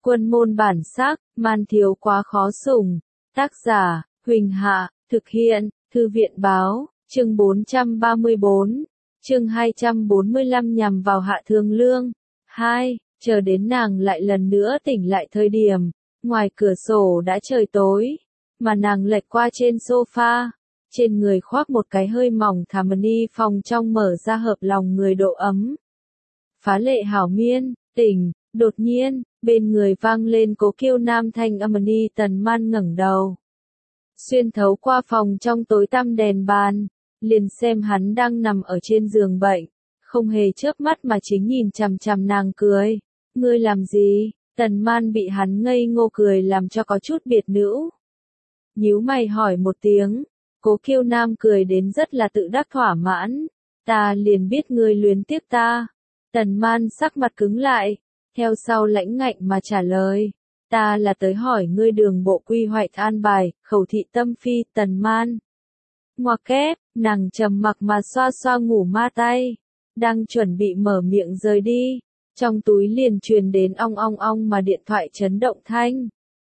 Quân môn bản sắc, man thiếu quá khó sủng. Tác giả, Huỳnh Hạ, thực hiện, Thư viện báo, chương 434, chương 245 nhằm vào Hạ Thương Lương. 2. Chờ đến nàng lại lần nữa tỉnh lại thời điểm, ngoài cửa sổ đã trời tối, mà nàng lệch qua trên sofa, trên người khoác một cái hơi mỏng thảm ni phòng trong mở ra hợp lòng người độ ấm. Phá lệ hảo miên, tỉnh, đột nhiên, bên người vang lên Cố Kiêu Nam thanh âm. Ni Tần Man ngẩng đầu, xuyên thấu qua phòng trong tối tăm đèn bàn, liền xem hắn đang nằm ở trên giường bệnh, không hề chớp mắt mà chính nhìn chằm chằm nàng cười. Ngươi làm gì? Tần Man bị hắn ngây ngô cười làm cho có chút biệt nữ. Nhíu mày hỏi một tiếng, Cố Kiêu Nam cười đến rất là tự đắc thỏa mãn. Ta liền biết ngươi luyến tiếc ta. Tần Man sắc mặt cứng lại, theo sau lãnh ngạnh mà trả lời. Ta là tới hỏi ngươi đường bộ quy hoạch an bài, Khẩu thị tâm phi. Tần Man ngoặc kép, nàng trầm mặc mà xoa xoa ngủ ma tay, đang chuẩn bị mở miệng rời đi, trong túi liền truyền đến ong ong ong mà điện thoại chấn động thanh.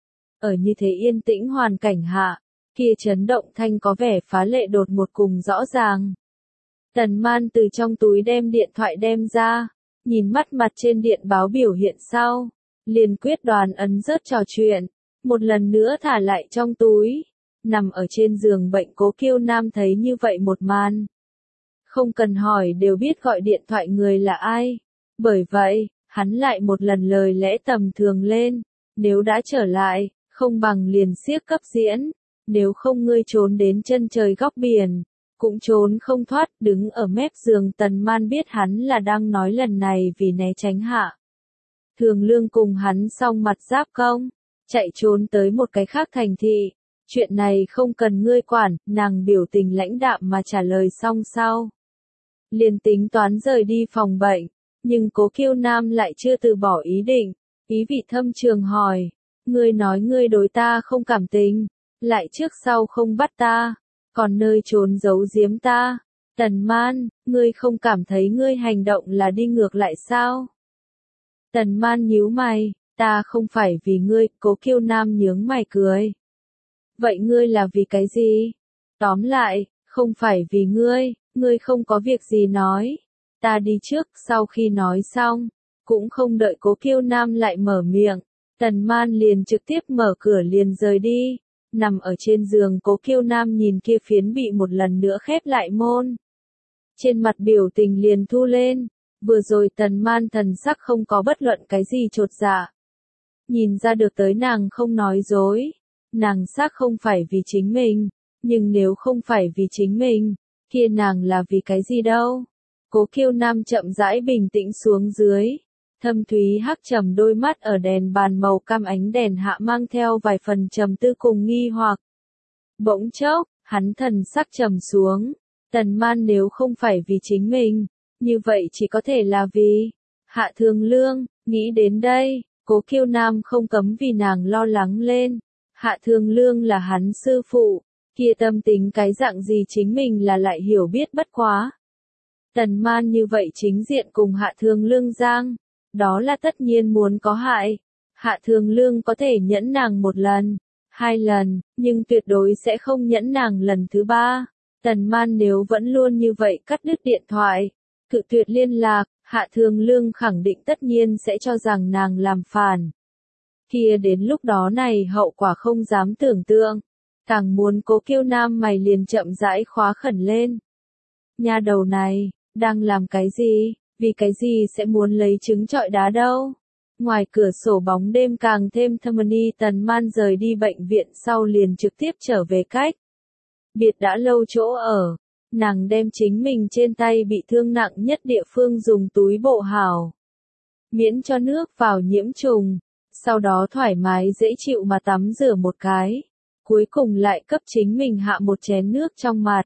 Ở như thế yên tĩnh hoàn cảnh hạ, kia chấn động thanh có vẻ phá lệ đột ngột cùng rõ ràng. Tần Man từ trong túi đem điện thoại đem ra, nhìn mắt mặt trên điện báo biểu hiện sau, liền quyết đoán ấn rớt trò chuyện, một lần nữa thả lại trong túi. Nằm ở trên giường bệnh Cố Kiêu Nam thấy như vậy một màn, không cần hỏi đều biết gọi điện thoại người là ai. Bởi vậy, hắn lại một lần lời lẽ tầm thường lên, nếu đã trở lại, không bằng liền siếc cấp diễn, nếu không ngươi trốn đến chân trời góc biển, cũng trốn không thoát. Đứng ở mép giường Tần Man biết hắn là đang nói lần này vì né tránh Hạ Thường Lương cùng hắn song mặt giáp công, chạy trốn tới một cái khác thành thị. Chuyện này không cần ngươi quản, nàng biểu tình lãnh đạm mà trả lời xong sau, liền tính toán rời đi phòng bệnh, nhưng Cố Kiêu Nam lại chưa từ bỏ ý định, ý vị thâm trường hỏi, ngươi nói ngươi đối ta không cảm tình, lại trước sau không bắt ta, còn nơi trốn giấu giếm ta. Tần Man, ngươi không cảm thấy ngươi hành động là đi ngược lại sao? Tần Man nhíu mày, ta không phải vì ngươi. Cố Kiêu Nam nhướng mày cười. Vậy ngươi là vì cái gì? Tóm lại, không phải vì ngươi không có việc gì nói. Ta đi trước. Sau khi nói xong, cũng không đợi Cố Kiêu Nam lại mở miệng, Tần Man liền trực tiếp mở cửa liền rời đi. Nằm ở trên giường Cố Kiêu Nam nhìn kia phiến bị một lần nữa khép lại môn, trên mặt biểu tình liền thu lên. Vừa rồi Tần Man thần sắc không có bất luận cái gì chột dạ, nhìn ra được tới nàng không nói dối. Nàng xác không phải vì chính mình, nhưng nếu không phải vì chính mình, kia nàng là vì cái gì đâu? Cố Kiêu Nam chậm rãi bình tĩnh xuống dưới, thâm thúy hắc trầm đôi mắt ở đèn bàn màu cam ánh đèn hạ mang theo vài phần trầm tư cùng nghi hoặc. Bỗng chốc, hắn thần sắc trầm xuống, Tần Man nếu không phải vì chính mình, như vậy chỉ có thể là vì Hạ Thương Lương. Nghĩ đến đây, Cố Kiêu Nam không cấm vì nàng lo lắng lên. Hạ Thương Lương là hắn sư phụ, kia tâm tính cái dạng gì chính mình là lại hiểu biết bất quá. Tần Man như vậy chính diện cùng Hạ Thương Lương giang, đó là tất nhiên muốn có hại. Hạ Thương Lương có thể nhẫn nàng một lần, hai lần, nhưng tuyệt đối sẽ không nhẫn nàng lần thứ ba. Tần Man nếu vẫn luôn như vậy cắt đứt điện thoại, cự tuyệt liên lạc, Hạ Thương Lương khẳng định tất nhiên sẽ cho rằng nàng làm phản. Kia đến lúc đó này hậu quả không dám tưởng tượng. Càng muốn Cố Kiêu Nam mày liền chậm rãi khóa khẩn lên. Nha đầu này, đang làm cái gì? Vì cái gì sẽ muốn lấy trứng trọi đá đâu? Ngoài cửa sổ bóng đêm càng thêm thâm. Ni Tần Man rời đi bệnh viện sau liền trực tiếp trở về cách biệt đã lâu chỗ ở. Nàng đem chính mình trên tay bị thương nặng nhất địa phương dùng túi bộ hảo, miễn cho nước vào nhiễm trùng. Sau đó thoải mái dễ chịu mà tắm rửa một cái, cuối cùng lại cấp chính mình hạ một chén nước trong mặt.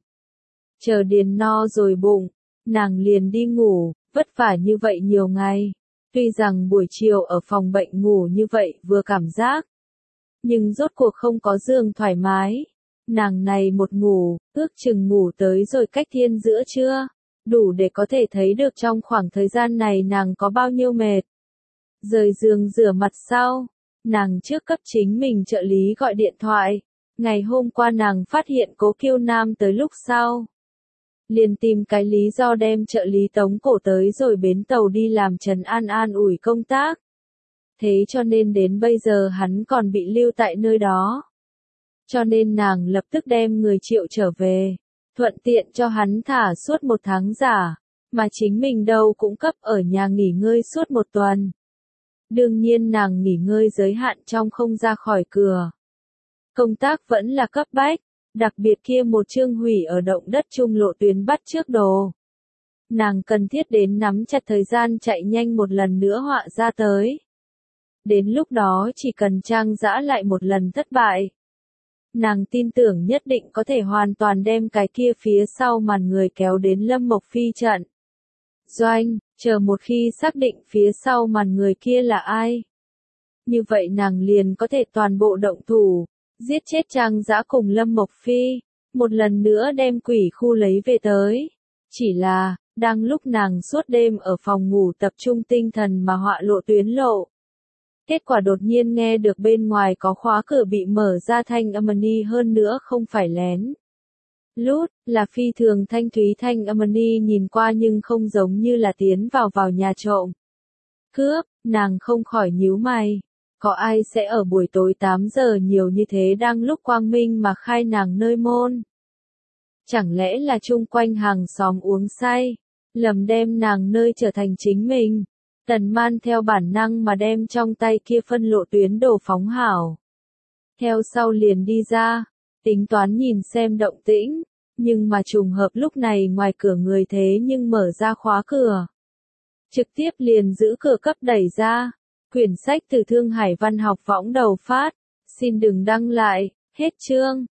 Chờ điền no rồi bụng, nàng liền đi ngủ. Vất vả như vậy nhiều ngày, tuy rằng buổi chiều ở phòng bệnh ngủ như vậy vừa cảm giác, nhưng rốt cuộc không có giường thoải mái. Nàng này một ngủ, ước chừng ngủ tới rồi cách thiên giữa trưa, đủ để có thể thấy được trong khoảng thời gian này nàng có bao nhiêu mệt. Rời giường rửa mặt sau, nàng trước cấp chính mình trợ lý gọi điện thoại. Ngày hôm qua nàng phát hiện Cố Kiêu Nam tới lúc sau. Liền tìm cái lý do đem trợ lý tống cổ tới rồi bến tàu đi làm trấn an ủi công tác. Thế cho nên đến bây giờ hắn còn bị lưu tại nơi đó. Cho nên nàng lập tức đem người Triệu trở về, thuận tiện cho hắn thả suốt 1 tháng giả, mà chính mình đâu cũng cấp ở nhà nghỉ ngơi suốt 1 tuần. Đương nhiên nàng nghỉ ngơi giới hạn trong không ra khỏi cửa. Công tác vẫn là cấp bách, đặc biệt kia một chương hủy ở động đất trung lộ tuyến bắt trước đồ. Nàng cần thiết đến nắm chặt thời gian chạy nhanh một lần nữa họa ra tới. Đến lúc đó chỉ cần trang giã lại một lần thất bại. Nàng tin tưởng nhất định có thể hoàn toàn đem cái kia phía sau màn người kéo đến Lâm Mộc Phi trận. Doanh, chờ một khi xác định phía sau màn người kia là ai. Như vậy nàng liền có thể toàn bộ động thủ, giết chết Trang Dã cùng Lâm Mộc Phi, một lần nữa đem quỷ khu lấy về tới. Chỉ là, đang lúc nàng suốt đêm ở phòng ngủ tập trung tinh thần mà họa lộ tuyến lộ. Kết quả đột nhiên nghe được bên ngoài có khóa cửa bị mở ra thanh âm ni hơn nữa không phải lén. Lút, là phi thường thanh thúy thanh âm ni nhìn qua nhưng không giống như là tiến vào nhà trộm. Cướp, nàng không khỏi nhíu mày. Có ai sẽ ở buổi tối 8 giờ nhiều như thế đang lúc quang minh mà khai nàng nơi môn? Chẳng lẽ là chung quanh hàng xóm uống say, lầm đem nàng nơi trở thành chính mình? Tần Man theo bản năng mà đem trong tay kia phân lộ tuyến đồ phóng hảo. Theo sau liền đi ra, tính toán nhìn xem động tĩnh, nhưng mà trùng hợp lúc này ngoài cửa người thế nhưng mở ra khóa cửa. Trực tiếp liền giữ cửa cấp đẩy ra. Quyển sách từ Thương Hải Văn học võng đầu phát. Xin đừng đăng lại, hết chương.